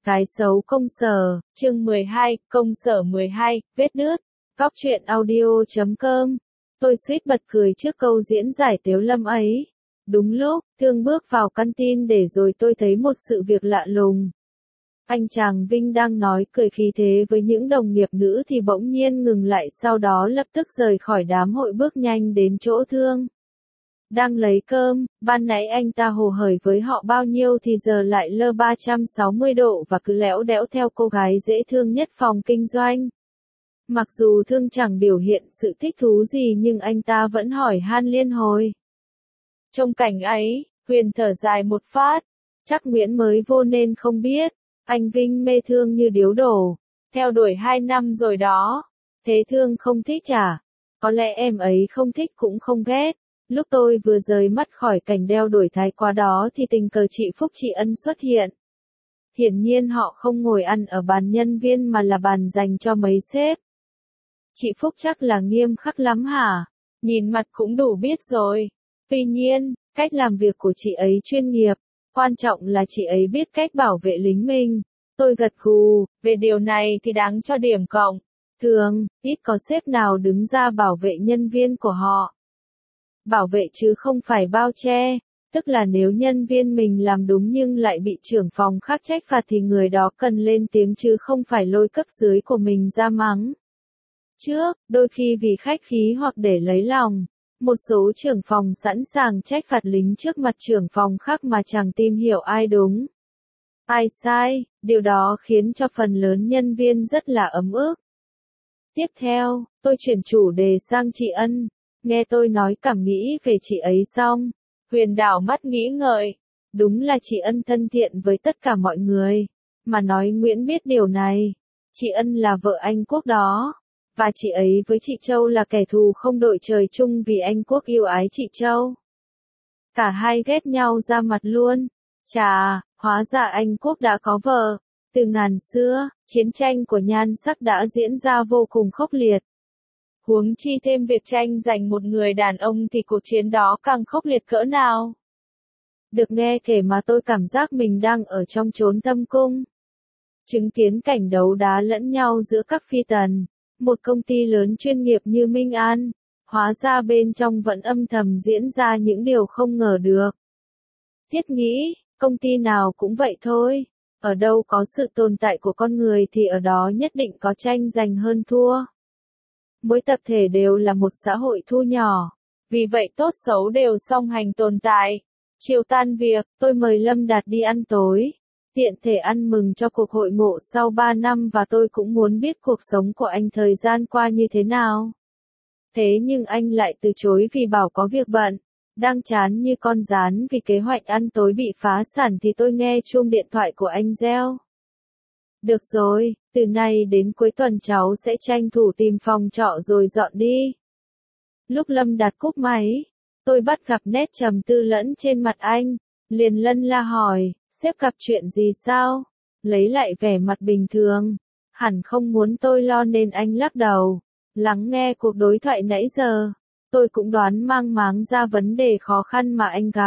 Cái xấu công sở, chương 12, công sở 12, vết nứt. Góc truyện audio.com. Tôi suýt bật cười trước câu diễn giải Tiếu Lâm ấy. Đúng lúc, Thương bước vào căn tin để rồi tôi thấy một sự việc lạ lùng. Anh chàng Vinh đang nói cười khí thế với những đồng nghiệp nữ thì bỗng nhiên ngừng lại, sau đó lập tức rời khỏi đám hội bước nhanh đến chỗ Thương. Đang lấy cơm, ban nãy anh ta hồ hởi với họ bao nhiêu thì giờ lại lơ 360 độ và cứ lẽo đẽo theo cô gái dễ thương nhất phòng kinh doanh. Mặc dù Thương chẳng biểu hiện sự thích thú gì nhưng anh ta vẫn hỏi han liên hồi. Trong cảnh ấy, Huyền thở dài một phát. Chắc Nguyễn mới vô nên không biết. Anh Vinh mê Thương như điếu đổ. Theo đuổi 2 năm rồi đó. Thế Thương không thích à? Có lẽ em ấy không thích cũng không ghét. Lúc tôi vừa rời mắt khỏi cảnh đeo đuổi thái quá đó thì tình cờ chị Phúc chị Ân xuất hiện. Hiển nhiên họ không ngồi ăn ở bàn nhân viên mà là bàn dành cho mấy sếp. Chị Phúc chắc là nghiêm khắc lắm hả? Nhìn mặt cũng đủ biết rồi. Tuy nhiên, cách làm việc của chị ấy chuyên nghiệp. Quan trọng là chị ấy biết cách bảo vệ lính mình. Tôi gật gù, về điều này thì đáng cho điểm cộng. Thường, ít có sếp nào đứng ra bảo vệ nhân viên của họ. Bảo vệ chứ không phải bao che, tức là nếu nhân viên mình làm đúng nhưng lại bị trưởng phòng khác trách phạt thì người đó cần lên tiếng chứ không phải lôi cấp dưới của mình ra mắng. Trước, đôi khi vì khách khí hoặc để lấy lòng, một số trưởng phòng sẵn sàng trách phạt lính trước mặt trưởng phòng khác mà chẳng tìm hiểu ai đúng, ai sai, điều đó khiến cho phần lớn nhân viên rất là ấm ức. Tiếp theo, tôi chuyển chủ đề sang chị Ân. Nghe tôi nói cảm nghĩ về chị ấy xong, Huyền đảo mắt nghĩ ngợi. Đúng là chị Ân thân thiện với tất cả mọi người. Mà nói Nguyễn biết điều này. Chị Ân là vợ anh Quốc đó. Và chị ấy với chị Châu là kẻ thù không đội trời chung vì anh Quốc yêu ái chị Châu. Cả hai ghét nhau ra mặt luôn. Chà, hóa ra anh Quốc đã có vợ. Từ ngàn xưa, chiến tranh của nhan sắc đã diễn ra vô cùng khốc liệt. Huống chi thêm việc tranh giành một người đàn ông thì cuộc chiến đó càng khốc liệt cỡ nào. Được nghe kể mà tôi cảm giác mình đang ở trong chốn thâm cung. Chứng kiến cảnh đấu đá lẫn nhau giữa các phi tần, một công ty lớn chuyên nghiệp như Minh An, hóa ra bên trong vẫn âm thầm diễn ra những điều không ngờ được. Thiết nghĩ, công ty nào cũng vậy thôi, ở đâu có sự tồn tại của con người thì ở đó nhất định có tranh giành hơn thua. Mỗi tập thể đều là một xã hội thu nhỏ, vì vậy tốt xấu đều song hành tồn tại. Chiều tan việc, tôi mời Lâm Đạt đi ăn tối, tiện thể ăn mừng cho cuộc hội ngộ sau 3 năm và tôi cũng muốn biết cuộc sống của anh thời gian qua như thế nào. Thế nhưng anh lại từ chối vì bảo có việc bận, đang chán như con gián vì kế hoạch ăn tối bị phá sản thì tôi nghe chuông điện thoại của anh reo. Được rồi, từ nay đến cuối tuần cháu sẽ tranh thủ tìm phòng trọ rồi dọn đi. Lúc Lâm Đạt cúp máy, tôi bắt gặp nét trầm tư lẫn trên mặt anh, liền lân la hỏi, sếp gặp chuyện gì sao? Lấy lại vẻ mặt bình thường, hẳn không muốn tôi lo nên anh lắc đầu. Lắng nghe cuộc đối thoại nãy giờ, tôi cũng đoán mang máng ra vấn đề khó khăn mà anh gặp.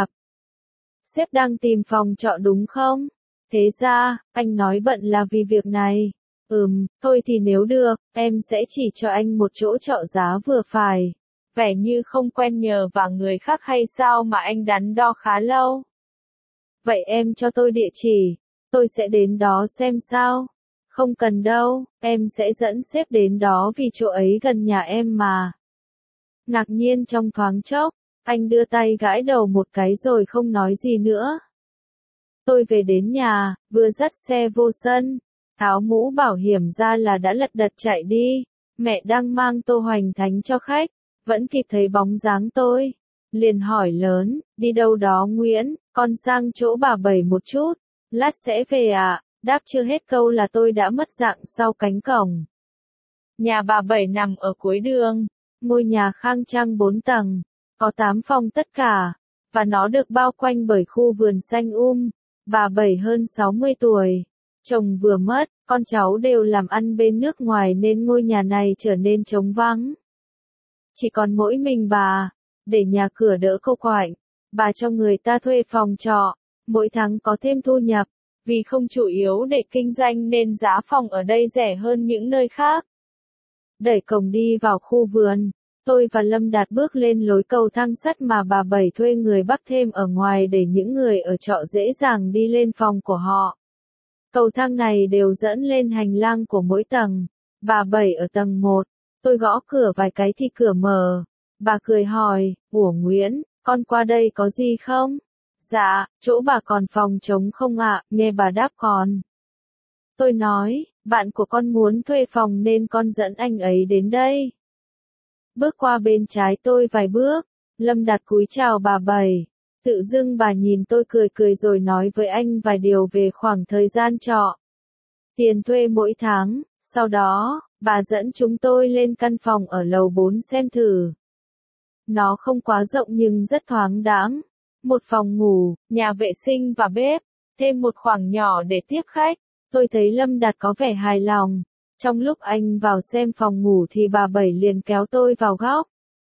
Sếp đang tìm phòng trọ đúng không? Thế ra, anh nói bận là vì việc này. Thôi thì nếu được, em sẽ chỉ cho anh một chỗ trọ giá vừa phải. Vẻ như không quen nhờ vả người khác hay sao mà anh đắn đo khá lâu. Vậy em cho tôi địa chỉ, tôi sẽ đến đó xem sao. Không cần đâu, em sẽ dẫn sếp đến đó vì chỗ ấy gần nhà em mà. Ngạc nhiên trong thoáng chốc, anh đưa tay gãi đầu một cái rồi không nói gì nữa. Tôi về đến nhà, vừa dắt xe vô sân, tháo mũ bảo hiểm ra là đã lật đật chạy đi. Mẹ đang mang tô hoành thánh cho khách, vẫn kịp thấy bóng dáng tôi. Liền hỏi lớn, đi đâu đó Nguyễn, con sang chỗ bà Bảy một chút, lát sẽ về à? Đáp chưa hết câu là tôi đã mất dạng sau cánh cổng. Nhà bà Bảy nằm ở cuối đường, ngôi nhà khang trang 4 tầng, có 8 phòng tất cả, và nó được bao quanh bởi khu vườn xanh Bà Bảy hơn 60 tuổi, chồng vừa mất, con cháu đều làm ăn bên nước ngoài nên ngôi nhà này trở nên trống vắng. Chỉ còn mỗi mình bà, để nhà cửa đỡ cô quạnh, bà cho người ta thuê phòng trọ, mỗi tháng có thêm thu nhập. Vì không chủ yếu để kinh doanh nên giá phòng ở đây rẻ hơn những nơi khác. Đẩy cổng đi vào khu vườn, tôi và Lâm Đạt bước lên lối cầu thang sắt mà bà Bảy thuê người bắc thêm ở ngoài để những người ở trọ dễ dàng đi lên phòng của họ. Cầu thang này đều dẫn lên hành lang của mỗi tầng. Bà Bảy ở tầng 1. Tôi gõ cửa vài cái thì cửa mở. Bà cười hỏi, "Ủa Nguyễn, con qua đây có gì không?" "Dạ, chỗ bà còn phòng trống không ạ?" Nghe bà đáp còn. Tôi nói, "Bạn của con muốn thuê phòng nên con dẫn anh ấy đến đây." Bước qua bên trái tôi vài bước, Lâm Đạt cúi chào bà Bảy. Tự dưng bà nhìn tôi cười cười rồi nói với anh vài điều về khoảng thời gian trọ. Tiền thuê mỗi tháng, sau đó, bà dẫn chúng tôi lên căn phòng ở lầu 4 xem thử. Nó không quá rộng nhưng rất thoáng đãng. Một phòng ngủ, nhà vệ sinh và bếp, thêm một khoảng nhỏ để tiếp khách. Tôi thấy Lâm Đạt có vẻ hài lòng. Trong lúc anh vào xem phòng ngủ thì bà Bảy liền kéo tôi vào góc.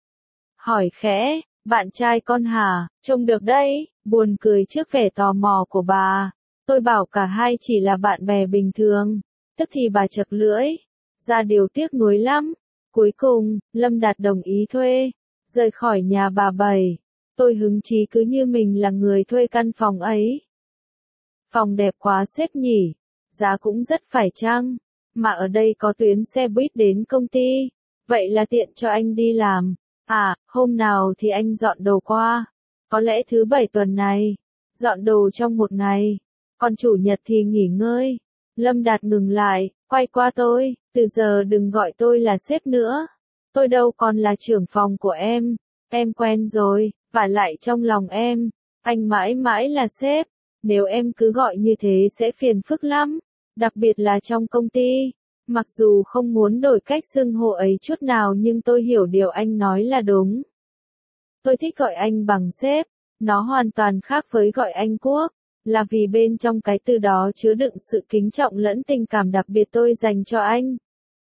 Hỏi khẽ, "Bạn trai con hả? Trông được đấy." Buồn cười trước vẻ tò mò của bà. Tôi bảo cả hai chỉ là bạn bè bình thường. Tức thì bà chật lưỡi. Ra điều tiếc nuối lắm. Cuối cùng, Lâm Đạt đồng ý thuê. Rời khỏi nhà bà Bảy. Tôi hứng chí cứ như mình là người thuê căn phòng ấy. Phòng đẹp quá sếp nhỉ. Giá cũng rất phải chăng. Mà ở đây có tuyến xe buýt đến công ty. Vậy là tiện cho anh đi làm. À, hôm nào thì anh dọn đồ qua. Có lẽ thứ 7 tuần này. Dọn đồ trong một ngày. Còn chủ nhật thì nghỉ ngơi. Lâm Đạt ngừng lại, quay qua tôi. Từ giờ đừng gọi tôi là sếp nữa. Tôi đâu còn là trưởng phòng của em. Em quen rồi, vả lại trong lòng em. Anh mãi mãi là sếp. Nếu em cứ gọi như thế sẽ phiền phức lắm. Đặc biệt là trong công ty. Mặc dù không muốn đổi cách xưng hô ấy chút nào nhưng tôi hiểu điều anh nói là đúng. Tôi thích gọi anh bằng sếp. Nó hoàn toàn khác với gọi anh Quốc. Là vì bên trong cái từ đó chứa đựng sự kính trọng lẫn tình cảm đặc biệt tôi dành cho anh.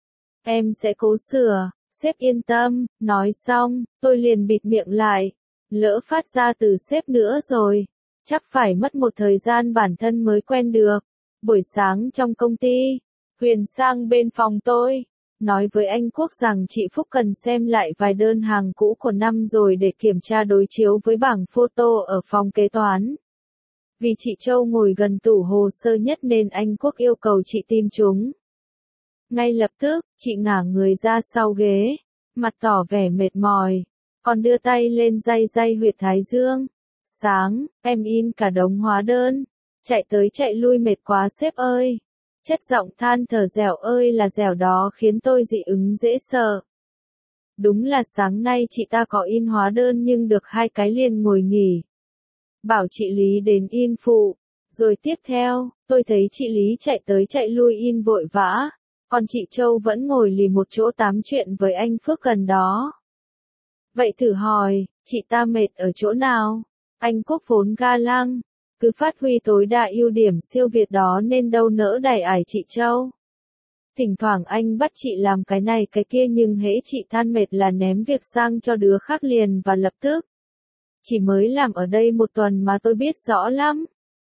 Em sẽ cố sửa, sếp yên tâm. Nói xong, tôi liền bịt miệng lại. Lỡ phát ra từ sếp nữa rồi. Chắc phải mất một thời gian bản thân mới quen được. Buổi sáng trong công ty, Huyền sang bên phòng tôi, nói với anh Quốc rằng chị Phúc cần xem lại vài đơn hàng cũ của năm rồi để kiểm tra đối chiếu với bảng photo ở phòng kế toán. Vì chị Châu ngồi gần tủ hồ sơ nhất nên anh Quốc yêu cầu chị tìm chúng. Ngay lập tức, chị ngả người ra sau ghế, mặt tỏ vẻ mệt mỏi, còn đưa tay lên day day huyệt thái dương. Sáng, em in cả đống hóa đơn, chạy tới chạy lui mệt quá sếp ơi. Chất giọng than thở dẻo ơi là dẻo đó khiến tôi dị ứng dễ sợ. Đúng là sáng nay chị ta có in hóa đơn nhưng được 2 cái liền ngồi nghỉ. Bảo chị Lý đến in phụ. Rồi tiếp theo, tôi thấy chị Lý chạy tới chạy lui in vội vã. Còn chị Châu vẫn ngồi lì một chỗ tám chuyện với anh Phước gần đó. Vậy thử hỏi, chị ta mệt ở chỗ nào? Anh Quốc vốn ga lăng. Cứ phát huy tối đa ưu điểm siêu việt đó nên đâu nỡ đày ải chị Châu. Thỉnh thoảng anh bắt chị làm cái này cái kia nhưng hễ chị than mệt là ném việc sang cho đứa khác liền và lập tức. Chỉ mới làm ở đây 1 tuần mà tôi biết rõ lắm.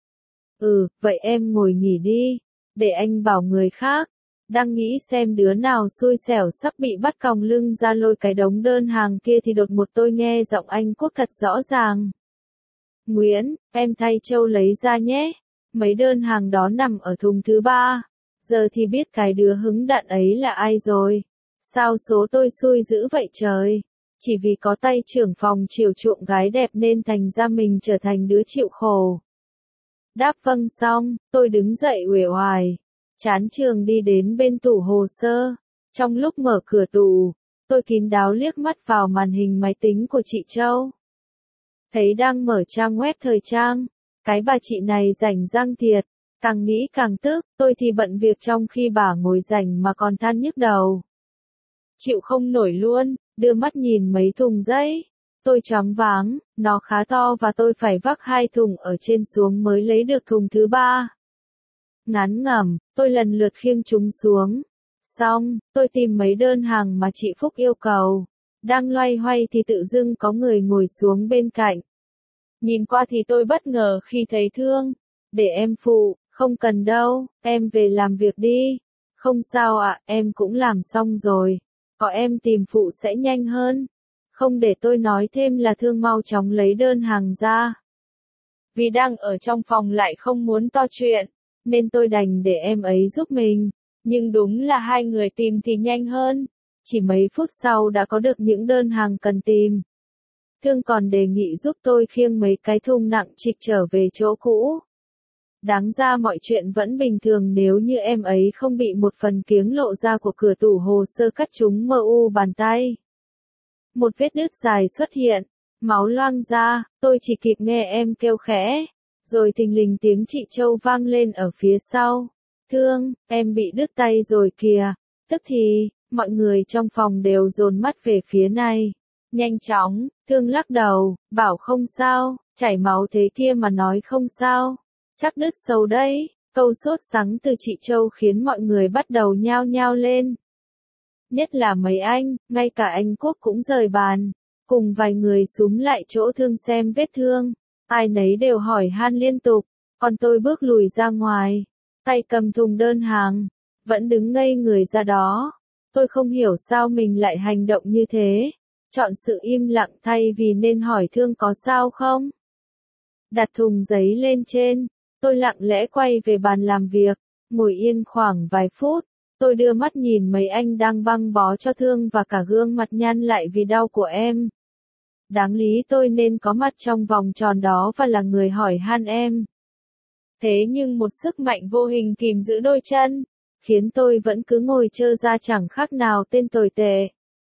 Vậy em ngồi nghỉ đi, để anh bảo người khác. Đang nghĩ xem đứa nào xui xẻo sắp bị bắt còng lưng ra lôi cái đống đơn hàng kia thì đột một tôi nghe giọng anh Quốc thật rõ ràng. Nguyễn, em thay Châu lấy ra nhé. Mấy đơn hàng đó nằm ở thùng thứ 3. Giờ thì biết cái đứa hứng đạn ấy là ai rồi. Sao số tôi xui dữ vậy trời. Chỉ vì có tay trưởng phòng chiều chuộng gái đẹp nên thành ra mình trở thành đứa chịu khổ. Đáp vâng xong, tôi đứng dậy uể oải. Chán trường đi đến bên tủ hồ sơ. Trong lúc mở cửa tủ, tôi kín đáo liếc mắt vào màn hình máy tính của chị Châu. Thấy đang mở trang web thời trang. Cái bà chị này rảnh rang thiệt. Càng nghĩ càng tức, tôi thì bận việc trong khi bà ngồi rảnh mà còn than nhức đầu. Chịu không nổi luôn, đưa mắt nhìn mấy thùng giấy. Tôi choáng váng, nó khá to và tôi phải vác 2 thùng ở trên xuống mới lấy được thùng thứ 3. Ngán ngẩm, tôi lần lượt khiêng chúng xuống. Xong, tôi tìm mấy đơn hàng mà chị Phúc yêu cầu. Đang loay hoay thì tự dưng có người ngồi xuống bên cạnh. Nhìn qua thì tôi bất ngờ khi thấy Thương. Để em phụ, Không cần đâu, em về làm việc đi. Không sao ạ, em cũng làm xong rồi. Có em tìm phụ sẽ nhanh hơn. Không để tôi nói thêm là Thương mau chóng lấy đơn hàng ra. Vì đang ở trong phòng lại không muốn to chuyện, nên tôi đành để em ấy giúp mình. Nhưng đúng là hai người tìm thì nhanh hơn. Chỉ mấy phút sau đã có được những đơn hàng cần tìm. Thương còn đề nghị giúp tôi khiêng mấy cái thùng nặng trịch trở về chỗ cũ. Đáng ra mọi chuyện vẫn bình thường nếu như em ấy không bị một phần kiếng lộ ra của cửa tủ hồ sơ cắt trúng mu bàn tay. Một vết nứt dài xuất hiện, máu loang ra, tôi chỉ kịp nghe em kêu khẽ, rồi thình lình tiếng chị Châu vang lên ở phía sau. Thương, em bị đứt tay rồi kìa. Tức thì, mọi người trong phòng đều dồn mắt về phía này. Nhanh chóng, Thương lắc đầu, bảo không sao, chảy máu thế kia mà nói không sao. Chắc đứt sâu đấy. Câu sốt sắng từ chị Châu khiến mọi người bắt đầu nhao nhao lên. Nhất là mấy anh, ngay cả anh Quốc cũng rời bàn, cùng vài người xúm lại chỗ Thương xem vết thương. Ai nấy đều hỏi han liên tục, còn tôi bước lùi ra ngoài, tay cầm thùng đơn hàng, vẫn đứng ngây người ra đó. Tôi không hiểu sao mình lại hành động như thế, chọn sự im lặng thay vì nên hỏi Thương có sao không. Đặt thùng giấy lên trên, tôi lặng lẽ quay về bàn làm việc, ngồi yên khoảng vài phút. Tôi đưa mắt nhìn mấy anh đang băng bó cho Thương và cả gương mặt nhăn lại vì đau của em. Đáng lý tôi nên có mặt trong vòng tròn đó và là người hỏi han em. Thế nhưng một sức mạnh vô hình kìm giữ đôi chân, khiến tôi vẫn cứ ngồi trơ ra chẳng khác nào tên tồi tệ.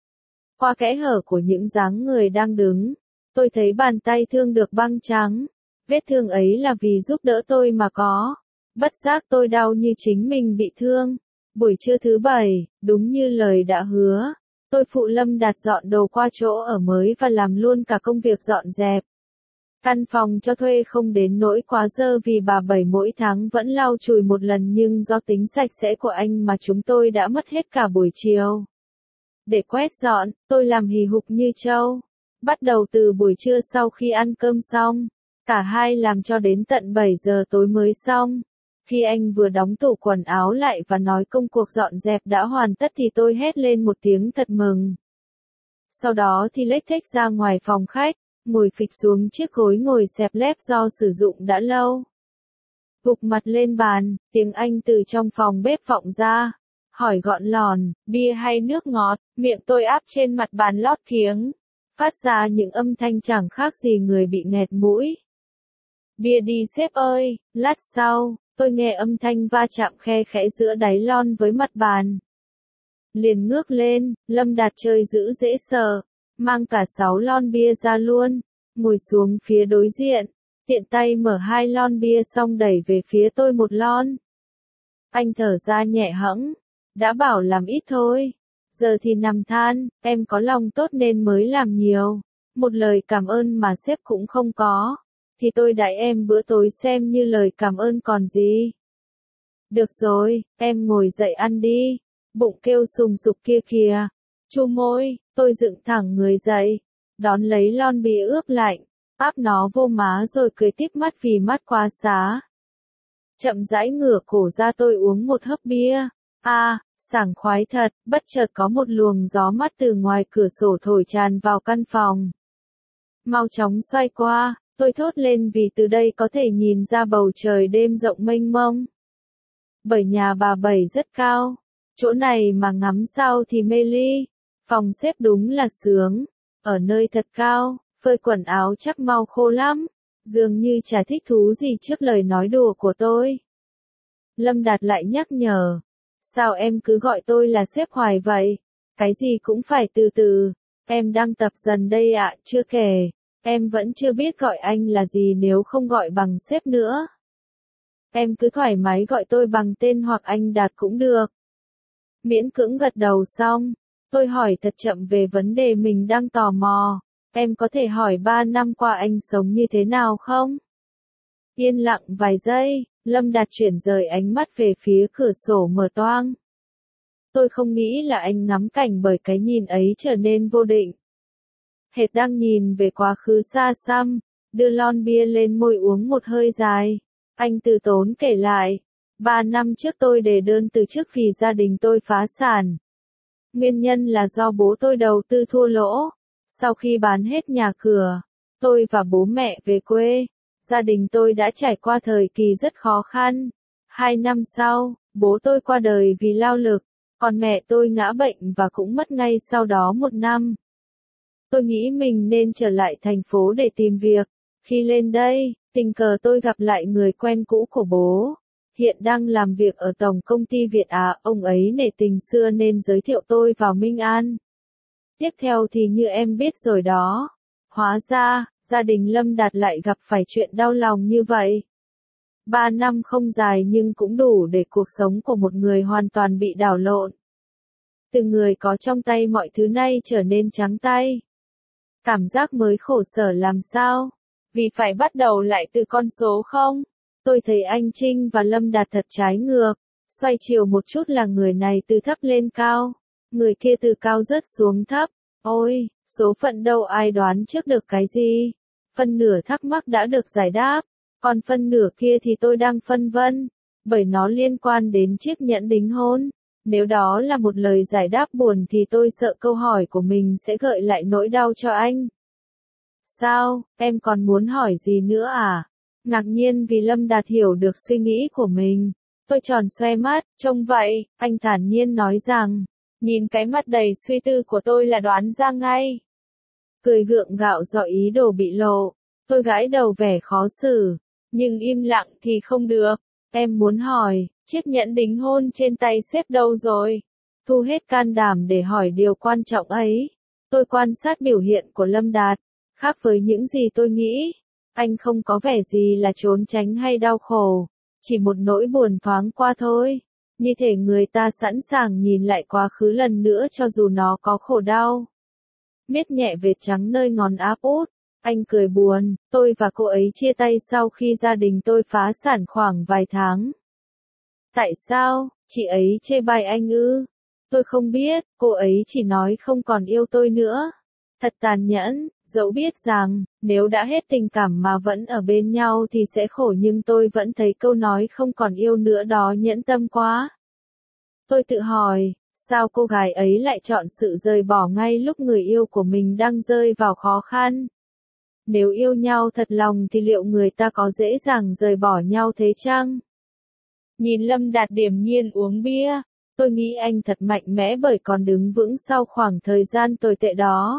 Qua kẽ hở của những dáng người đang đứng, tôi thấy bàn tay Thương được băng trắng. Vết thương ấy là vì giúp đỡ tôi mà có. Bất giác tôi đau như chính mình bị thương. Buổi trưa thứ bảy, đúng như lời đã hứa, tôi phụ Lâm Đạt dọn đồ qua chỗ ở mới và làm luôn cả công việc dọn dẹp. Căn phòng cho thuê không đến nỗi quá dơ vì bà Bảy mỗi tháng vẫn lau chùi một lần, nhưng do tính sạch sẽ của anh mà chúng tôi đã mất hết cả buổi chiều. Để quét dọn, tôi làm hì hục như trâu. Bắt đầu từ buổi trưa sau khi ăn cơm xong, cả hai làm cho đến tận 7 giờ tối mới xong. Khi anh vừa đóng tủ quần áo lại và nói công cuộc dọn dẹp đã hoàn tất thì tôi hét lên một tiếng thật mừng. Sau đó thì lếch thếch ra ngoài phòng khách, ngồi phịch xuống chiếc gối ngồi xẹp lép do sử dụng đã lâu. Gục mặt lên bàn, tiếng Anh từ trong phòng bếp vọng ra. Hỏi gọn lòn, bia hay nước ngọt, miệng tôi áp trên mặt bàn lót kiếng. Phát ra những âm thanh chẳng khác gì người bị nghẹt mũi. Bia đi sếp ơi, lát sau. Tôi nghe âm thanh va chạm khe khẽ giữa đáy lon với mặt bàn. Liền ngước lên, Lâm Đạt chơi dữ dễ sợ, mang cả 6 lon bia ra luôn, ngồi xuống phía đối diện, tiện tay mở 2 lon bia xong đẩy về phía tôi 1 lon. Anh thở ra nhẹ hẫng, đã bảo làm ít thôi, giờ thì nằm than, em có lòng tốt nên mới làm nhiều, một lời cảm ơn mà sếp cũng không có. Thì tôi đãi em bữa tối xem như lời cảm ơn còn gì. Được rồi, em ngồi dậy ăn đi. Bụng kêu sùng sục kia kìa. Chu môi, tôi dựng thẳng người dậy. Đón lấy lon bia ướp lạnh. Áp nó vô má rồi cười tít mắt vì mắt quá xá. Chậm rãi ngửa cổ ra tôi uống một hớp bia. Sảng khoái thật, bất chợt có một luồng gió mát từ ngoài cửa sổ thổi tràn vào căn phòng. Mau chóng xoay qua. Tôi thốt lên vì từ đây có thể nhìn ra bầu trời đêm rộng mênh mông. Bởi nhà bà Bảy rất cao, chỗ này mà ngắm sao thì mê ly. Phòng xếp đúng là sướng, ở nơi thật cao, phơi quần áo chắc mau khô lắm. Dường như chả thích thú gì trước lời nói đùa của tôi. Lâm Đạt lại nhắc nhở, sao em cứ gọi tôi là sếp hoài vậy? Cái gì cũng phải từ từ, em đang tập dần đây ạ. Chưa kể, em vẫn chưa biết gọi anh là gì nếu không gọi bằng sếp nữa. Em cứ thoải mái gọi tôi bằng tên hoặc anh Đạt cũng được. Miễn cưỡng gật đầu xong, tôi hỏi thật chậm về vấn đề mình đang tò mò. Em có thể hỏi 3 năm qua anh sống như thế nào không? Yên lặng vài giây, Lâm Đạt chuyển rời ánh mắt về phía cửa sổ mở toang. Tôi không nghĩ là anh ngắm cảnh bởi cái nhìn ấy trở nên vô định. Hệt đang nhìn về quá khứ xa xăm, đưa lon bia lên môi uống một hơi dài. Anh từ tốn kể lại. 3 năm trước tôi đề đơn từ chức vì gia đình tôi phá sản. Nguyên nhân là do bố tôi đầu tư thua lỗ. Sau khi bán hết nhà cửa, tôi và bố mẹ về quê. Gia đình tôi đã trải qua thời kỳ rất khó khăn. 2 năm sau, bố tôi qua đời vì lao lực, còn mẹ tôi ngã bệnh và cũng mất ngay sau đó 1 năm. Tôi nghĩ mình nên trở lại thành phố để tìm việc. Khi lên đây, tình cờ tôi gặp lại người quen cũ của bố. Hiện đang làm việc ở Tổng công ty Việt Á, ông ấy nể tình xưa nên giới thiệu tôi vào Minh An. Tiếp theo thì như em biết rồi đó. Hóa ra, gia đình Lâm Đạt lại gặp phải chuyện đau lòng như vậy. 3 năm không dài nhưng cũng đủ để cuộc sống của một người hoàn toàn bị đảo lộn. Từ người có trong tay mọi thứ nay trở nên trắng tay. Cảm giác mới khổ sở làm sao? Vì phải bắt đầu lại từ con số không? Tôi thấy anh Trinh và Lâm Đạt thật trái ngược. Xoay chiều một chút là người này từ thấp lên cao. Người kia từ cao rớt xuống thấp. Ôi, số phận đâu ai đoán trước được cái gì. Phân nửa thắc mắc đã được giải đáp. Còn phân nửa kia thì tôi đang phân vân. Bởi nó liên quan đến chiếc nhẫn đính hôn. Nếu đó là một lời giải đáp buồn thì tôi sợ câu hỏi của mình sẽ gợi lại nỗi đau cho anh. Sao, em còn muốn hỏi gì nữa à? Ngạc nhiên vì Lâm Đạt hiểu được suy nghĩ của mình. Tôi tròn xoe mắt, trông vậy, anh thản nhiên nói rằng, nhìn cái mặt đầy suy tư của tôi là đoán ra ngay. Cười gượng gạo do ý đồ bị lộ, tôi gãi đầu vẻ khó xử, nhưng im lặng thì không được. Em muốn hỏi, chiếc nhẫn đính hôn trên tay sếp đâu rồi? Thu hết can đảm để hỏi điều quan trọng ấy. Tôi quan sát biểu hiện của Lâm Đạt, khác với những gì tôi nghĩ. Anh không có vẻ gì là trốn tránh hay đau khổ, chỉ một nỗi buồn thoáng qua thôi. Như thể người ta sẵn sàng nhìn lại quá khứ lần nữa cho dù nó có khổ đau. Miết nhẹ vệt trắng nơi ngón áp út, anh cười buồn, tôi và cô ấy chia tay sau khi gia đình tôi phá sản khoảng vài tháng. Tại sao, chị ấy chê bai anh ư? Tôi không biết, cô ấy chỉ nói không còn yêu tôi nữa. Thật tàn nhẫn, dẫu biết rằng, nếu đã hết tình cảm mà vẫn ở bên nhau thì sẽ khổ nhưng tôi vẫn thấy câu nói không còn yêu nữa đó nhẫn tâm quá. Tôi tự hỏi, sao cô gái ấy lại chọn sự rời bỏ ngay lúc người yêu của mình đang rơi vào khó khăn? Nếu yêu nhau thật lòng thì liệu người ta có dễ dàng rời bỏ nhau thế chăng? Nhìn Lâm Đạt điềm nhiên uống bia, tôi nghĩ anh thật mạnh mẽ bởi còn đứng vững sau khoảng thời gian tồi tệ đó.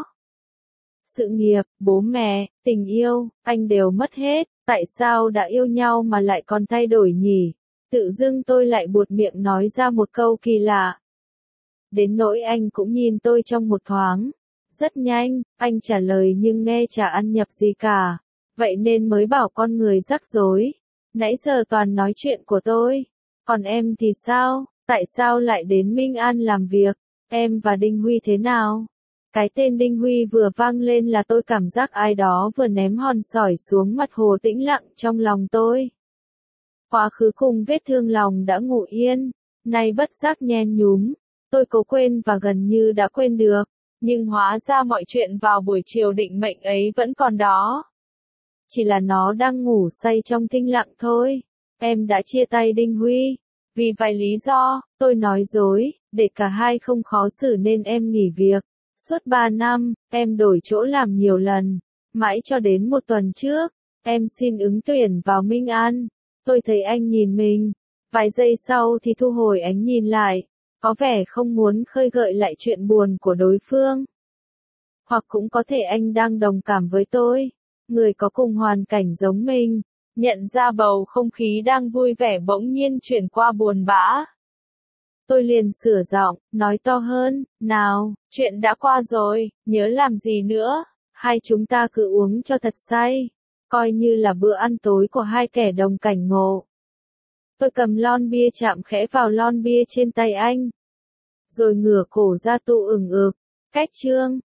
Sự nghiệp, bố mẹ, tình yêu, anh đều mất hết, tại sao đã yêu nhau mà lại còn thay đổi nhỉ? Tự dưng tôi lại buột miệng nói ra một câu kỳ lạ. Đến nỗi anh cũng nhìn tôi trong một thoáng. Rất nhanh, anh trả lời nhưng nghe chả ăn nhập gì cả. Vậy nên mới bảo con người rắc rối. Nãy giờ toàn nói chuyện của tôi. Còn em thì sao? Tại sao lại đến Minh An làm việc? Em và Đinh Huy thế nào? Cái tên Đinh Huy vừa vang lên là tôi cảm giác ai đó vừa ném hòn sỏi xuống mặt hồ tĩnh lặng trong lòng tôi. Quá khứ cùng vết thương lòng đã ngủ yên, nay bất giác nhen nhúm. Tôi cố quên và gần như đã quên được, nhưng hóa ra mọi chuyện vào buổi chiều định mệnh ấy vẫn còn đó. Chỉ là nó đang ngủ say trong thinh lặng thôi. Em đã chia tay Đinh Huy. Vì vài lý do, tôi nói dối, để cả hai không khó xử nên em nghỉ việc. Suốt 3 năm, em đổi chỗ làm nhiều lần. Mãi cho đến một tuần trước, em xin ứng tuyển vào Minh An. Tôi thấy anh nhìn mình. Vài giây sau thì thu hồi ánh nhìn lại. Có vẻ không muốn khơi gợi lại chuyện buồn của đối phương. Hoặc cũng có thể anh đang đồng cảm với tôi. Người có cùng hoàn cảnh giống mình. Nhận ra bầu không khí đang vui vẻ bỗng nhiên chuyển qua buồn bã. Tôi liền sửa giọng, nói to hơn, nào, chuyện đã qua rồi, nhớ làm gì nữa, hai chúng ta cứ uống cho thật say, coi như là bữa ăn tối của hai kẻ đồng cảnh ngộ. Tôi cầm lon bia chạm khẽ vào lon bia trên tay anh, rồi ngửa cổ ra tụ ửng ực, cách chương.